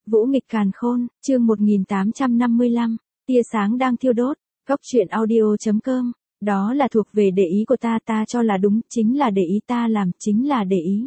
Vũ nghịch càn khôn, chương 1855, tia sáng đang thiêu đốt, góc truyện audio.com, đó là thuộc về để ý của ta cho là đúng, chính là để ý ta làm, chính là để ý.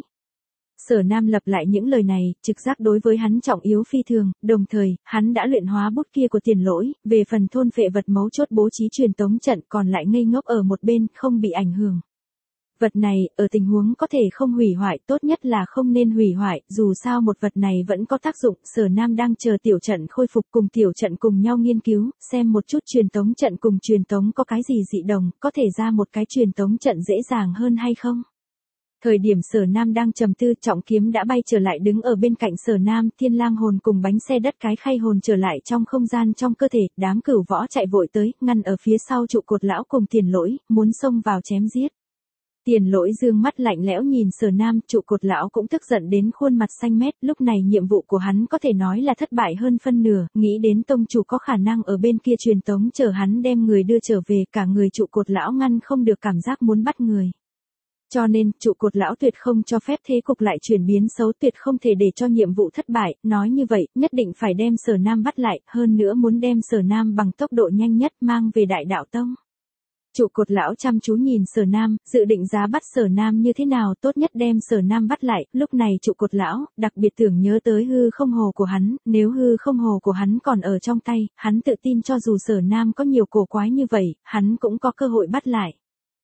Sở Nam lặp lại những lời này, trực giác đối với hắn trọng yếu phi thường, đồng thời, hắn đã luyện hóa bút kia của Tiền Lỗi, về phần thôn phệ vật mấu chốt bố trí truyền tống trận còn lại ngây ngốc ở một bên, không bị ảnh hưởng. Vật này, ở tình huống có thể không hủy hoại, tốt nhất là không nên hủy hoại, dù sao một vật này vẫn có tác dụng. Sở Nam đang chờ tiểu trận khôi phục, cùng tiểu trận cùng nhau nghiên cứu, xem một chút truyền tống trận cùng truyền tống có cái gì dị đồng, có thể ra một cái truyền tống trận dễ dàng hơn hay không. Thời điểm Sở Nam đang trầm tư, trọng kiếm đã bay trở lại đứng ở bên cạnh Sở Nam, Thiên Lang hồn cùng bánh xe đất cái khay hồn trở lại trong không gian trong cơ thể, đám cửu võ chạy vội tới, ngăn ở phía sau trụ cột lão cùng Tiền Lỗi, muốn xông vào chém giết. Tiền Lỗi dương mắt lạnh lẽo nhìn Sở Nam, trụ cột lão cũng tức giận đến khuôn mặt xanh mét, lúc này nhiệm vụ của hắn có thể nói là thất bại hơn phân nửa, nghĩ đến tông chủ có khả năng ở bên kia truyền tống chờ hắn đem người đưa trở về, cả người trụ cột lão ngăn không được cảm giác muốn bắt người. Cho nên, trụ cột lão tuyệt không cho phép thế cục lại chuyển biến xấu, tuyệt không thể để cho nhiệm vụ thất bại, nói như vậy, nhất định phải đem Sở Nam bắt lại, hơn nữa muốn đem Sở Nam bằng tốc độ nhanh nhất mang về Đại Đạo Tông. Trụ cột lão chăm chú nhìn Sở Nam, dự định giá bắt Sở Nam như thế nào, tốt nhất đem Sở Nam bắt lại, lúc này trụ cột lão, đặc biệt tưởng nhớ tới hư không hồ của hắn, nếu hư không hồ của hắn còn ở trong tay, hắn tự tin cho dù Sở Nam có nhiều cổ quái như vậy, hắn cũng có cơ hội bắt lại.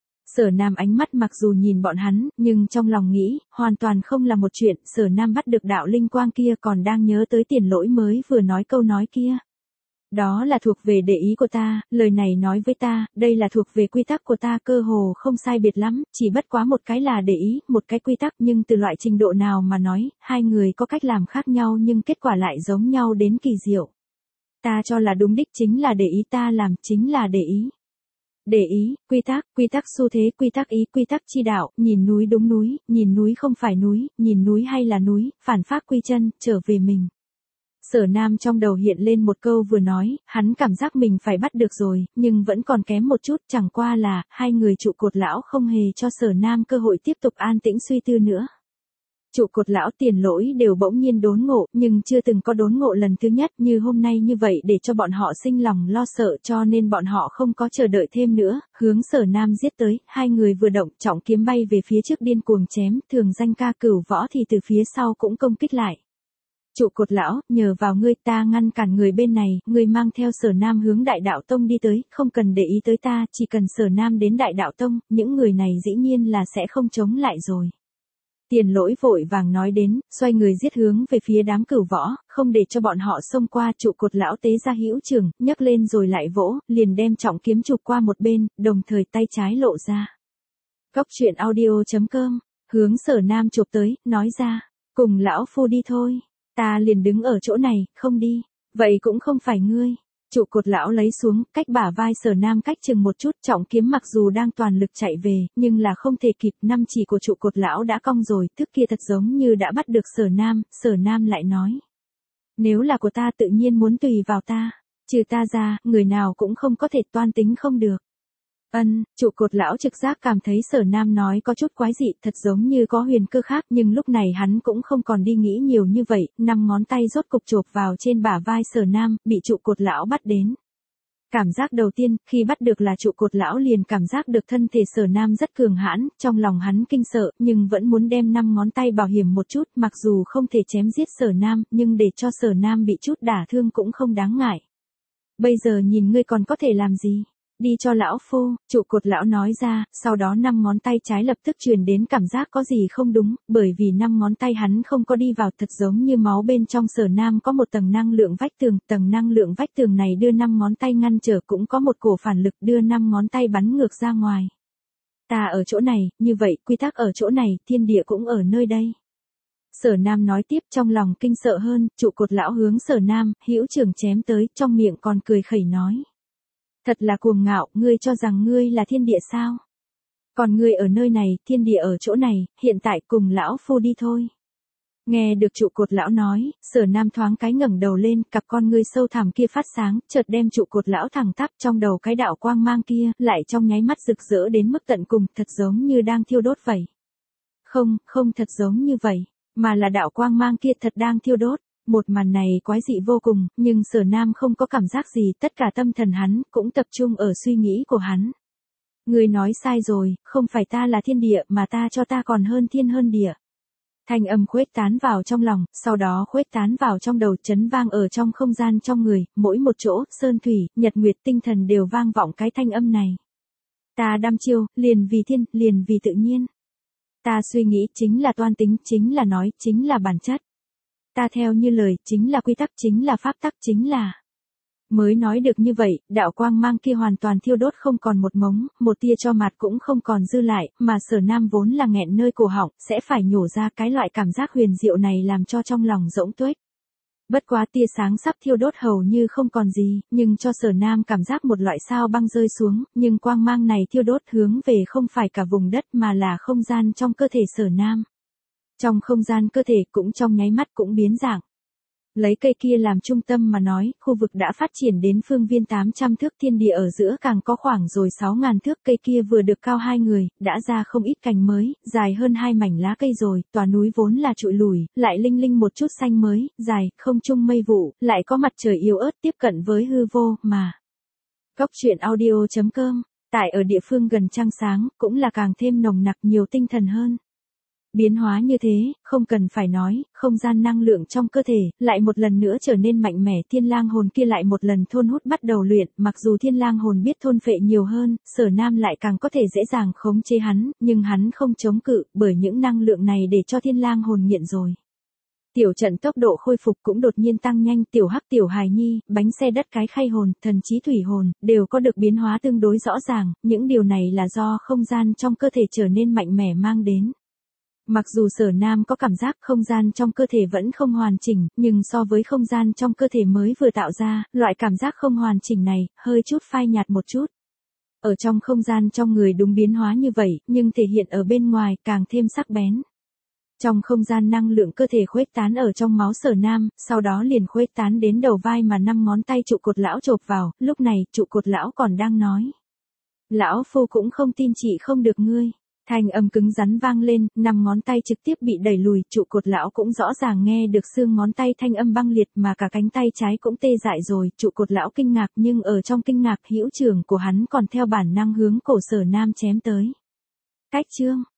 Sở Nam ánh mắt mặc dù nhìn bọn hắn, nhưng trong lòng nghĩ, hoàn toàn không là một chuyện, Sở Nam bắt được đạo linh quang kia còn đang nhớ tới Tiền Lỗi mới vừa nói câu nói kia. Đó là thuộc về để ý của ta, lời này nói với ta, đây là thuộc về quy tắc của ta, cơ hồ không sai biệt lắm, chỉ bất quá một cái là để ý, một cái quy tắc, nhưng từ loại trình độ nào mà nói, hai người có cách làm khác nhau nhưng kết quả lại giống nhau đến kỳ diệu. Ta cho là đúng đích chính là để ý, ta làm chính là để ý. Để ý, quy tắc xu thế, quy tắc ý, quy tắc chi đạo, nhìn núi đúng núi, nhìn núi không phải núi, nhìn núi hay là núi, phản phác quy chân, trở về mình. Sở Nam trong đầu hiện lên một câu vừa nói, hắn cảm giác mình phải bắt được rồi, nhưng vẫn còn kém một chút, chẳng qua là, hai người trụ cột lão không hề cho Sở Nam cơ hội tiếp tục an tĩnh suy tư nữa. Trụ cột lão Tiền Lỗi đều bỗng nhiên đốn ngộ, nhưng chưa từng có đốn ngộ lần thứ nhất như hôm nay như vậy để cho bọn họ sinh lòng lo sợ, cho nên bọn họ không có chờ đợi thêm nữa, hướng Sở Nam giết tới, hai người vừa động, trọng kiếm bay về phía trước điên cuồng chém, thường danh ca cửu võ thì từ phía sau cũng công kích lại. Trụ cột lão, nhờ vào ngươi ta ngăn cản người bên này, ngươi mang theo Sở Nam hướng Đại Đạo Tông đi tới, không cần để ý tới ta, chỉ cần Sở Nam đến Đại Đạo Tông, những người này dĩ nhiên là sẽ không chống lại rồi. Tiền Lỗi vội vàng nói đến, xoay người giết hướng về phía đám cửu võ, không để cho bọn họ xông qua. Trụ cột lão tế ra hữu trường, nhấc lên rồi lại vỗ, liền đem trọng kiếm chụp qua một bên, đồng thời tay trái lộ ra. Góc truyện audio.com, hướng Sở Nam chụp tới, nói ra, cùng lão phu đi thôi, ta liền đứng ở chỗ này, không đi, vậy cũng không phải ngươi. Trụ cột lão lấy xuống, cách bả vai Sở Nam cách chừng một chút, trọng kiếm mặc dù đang toàn lực chạy về, nhưng là không thể kịp, năm chỉ của trụ cột lão đã cong rồi, thức kia thật giống như đã bắt được Sở Nam lại nói. Nếu là của ta tự nhiên muốn tùy vào ta, trừ ta ra, người nào cũng không có thể toan tính không được. Trụ cột lão trực giác cảm thấy Sở Nam nói có chút quái dị, thật giống như có huyền cơ khác, nhưng lúc này hắn cũng không còn đi nghĩ nhiều như vậy, 5 ngón tay rốt cục chộp vào trên bả vai Sở Nam, bị trụ cột lão bắt đến. Cảm giác đầu tiên, khi bắt được là trụ cột lão liền cảm giác được thân thể Sở Nam rất cường hãn, trong lòng hắn kinh sợ, nhưng vẫn muốn đem 5 ngón tay bảo hiểm một chút, mặc dù không thể chém giết Sở Nam, nhưng để cho Sở Nam bị chút đả thương cũng không đáng ngại. Bây giờ nhìn ngươi còn có thể làm gì? Đi cho lão phu, trụ cột lão nói ra, sau đó 5 ngón tay trái lập tức truyền đến cảm giác có gì không đúng, bởi vì 5 ngón tay hắn không có đi vào, thật giống như máu bên trong Sở Nam có một tầng năng lượng vách tường, tầng năng lượng vách tường này đưa 5 ngón tay ngăn trở, cũng có một cổ phản lực đưa 5 ngón tay bắn ngược ra ngoài. Ta ở chỗ này, như vậy, quy tắc ở chỗ này, thiên địa cũng ở nơi đây. Sở Nam nói tiếp, trong lòng kinh sợ hơn, trụ cột lão hướng Sở Nam, hữu trường chém tới, trong miệng còn cười khẩy nói. Thật là cuồng ngạo, ngươi cho rằng ngươi là thiên địa sao? Còn ngươi ở nơi này, thiên địa ở chỗ này, hiện tại cùng lão phu đi thôi. Nghe được trụ cột lão nói, Sở Nam thoáng cái ngẩng đầu lên, cặp con ngươi sâu thẳm kia phát sáng, chợt đem trụ cột lão thẳng tắp trong đầu cái đạo quang mang kia, lại trong nháy mắt rực rỡ đến mức tận cùng, thật giống như đang thiêu đốt vậy. Không thật giống như vậy, mà là đạo quang mang kia thật đang thiêu đốt. Một màn này quái dị vô cùng, nhưng Sở Nam không có cảm giác gì, tất cả tâm thần hắn cũng tập trung ở suy nghĩ của hắn. Ngươi nói sai rồi, không phải ta là thiên địa mà ta còn hơn thiên hơn địa. Thanh âm khuếch tán vào trong lòng, sau đó khuếch tán vào trong đầu, chấn vang ở trong không gian trong người, mỗi một chỗ, sơn thủy, nhật nguyệt tinh thần đều vang vọng cái thanh âm này. Ta đăm chiêu, liền vì thiên, liền vì tự nhiên. Ta suy nghĩ chính là toan tính, chính là nói, chính là bản chất. Ta theo như lời, chính là quy tắc, chính là pháp tắc, chính là... Mới nói được như vậy, đạo quang mang kia hoàn toàn thiêu đốt không còn một mống, một tia cho mặt cũng không còn dư lại, mà Sở Nam vốn là nghẹn nơi cổ họng, sẽ phải nhổ ra. Cái loại cảm giác huyền diệu này làm cho trong lòng rỗng tuếch. Bất quá tia sáng sắp thiêu đốt hầu như không còn gì, nhưng cho Sở Nam cảm giác một loại sao băng rơi xuống, nhưng quang mang này thiêu đốt hướng về không phải cả vùng đất mà là không gian trong cơ thể Sở Nam. Trong không gian cơ thể cũng trong nháy mắt cũng biến dạng. Lấy cây kia làm trung tâm mà nói, khu vực đã phát triển đến phương viên 800 thước, thiên địa ở giữa càng có khoảng rồi 6.000 thước. Cây kia vừa được cao 2 người, đã ra không ít cành mới, dài hơn 2 mảnh lá cây rồi, tòa núi vốn là trụi lủi, lại linh linh một chút xanh mới, dài, không trung mây vụ, lại có mặt trời yếu ớt tiếp cận với hư vô, mà. Góc truyện audio.com, tại ở địa phương gần trăng sáng, cũng là càng thêm nồng nặc nhiều tinh thần hơn. Biến hóa như thế, không cần phải nói, không gian năng lượng trong cơ thể, lại một lần nữa trở nên mạnh mẽ. Thiên lang hồn kia lại một lần thôn hút bắt đầu luyện, mặc dù thiên lang hồn biết thôn phệ nhiều hơn, Sở Nam lại càng có thể dễ dàng khống chế hắn, nhưng hắn không chống cự, bởi những năng lượng này để cho thiên lang hồn nghiện rồi. Tiểu trận tốc độ khôi phục cũng đột nhiên tăng nhanh, tiểu hắc tiểu hài nhi, bánh xe đất cái khay hồn, thần trí thủy hồn, đều có được biến hóa tương đối rõ ràng, những điều này là do không gian trong cơ thể trở nên mạnh mẽ mang đến. Mặc dù Sở Nam có cảm giác không gian trong cơ thể vẫn không hoàn chỉnh, nhưng so với không gian trong cơ thể mới vừa tạo ra, loại cảm giác không hoàn chỉnh này, hơi chút phai nhạt một chút. Ở trong không gian trong người đúng biến hóa như vậy, nhưng thể hiện ở bên ngoài càng thêm sắc bén. Trong không gian năng lượng cơ thể khuếch tán ở trong máu Sở Nam, sau đó liền khuếch tán đến đầu vai mà 5 ngón tay trụ cột lão chộp vào, lúc này trụ cột lão còn đang nói. Lão phu cũng không tin chị không được ngươi. Thanh âm cứng rắn vang lên, 5 ngón tay trực tiếp bị đẩy lùi, trụ cột lão cũng rõ ràng nghe được xương ngón tay thanh âm băng liệt mà cả cánh tay trái cũng tê dại rồi, trụ cột lão kinh ngạc nhưng ở trong kinh ngạc hữu trưởng của hắn còn theo bản năng hướng cổ Sở Nam chém tới. Cách chương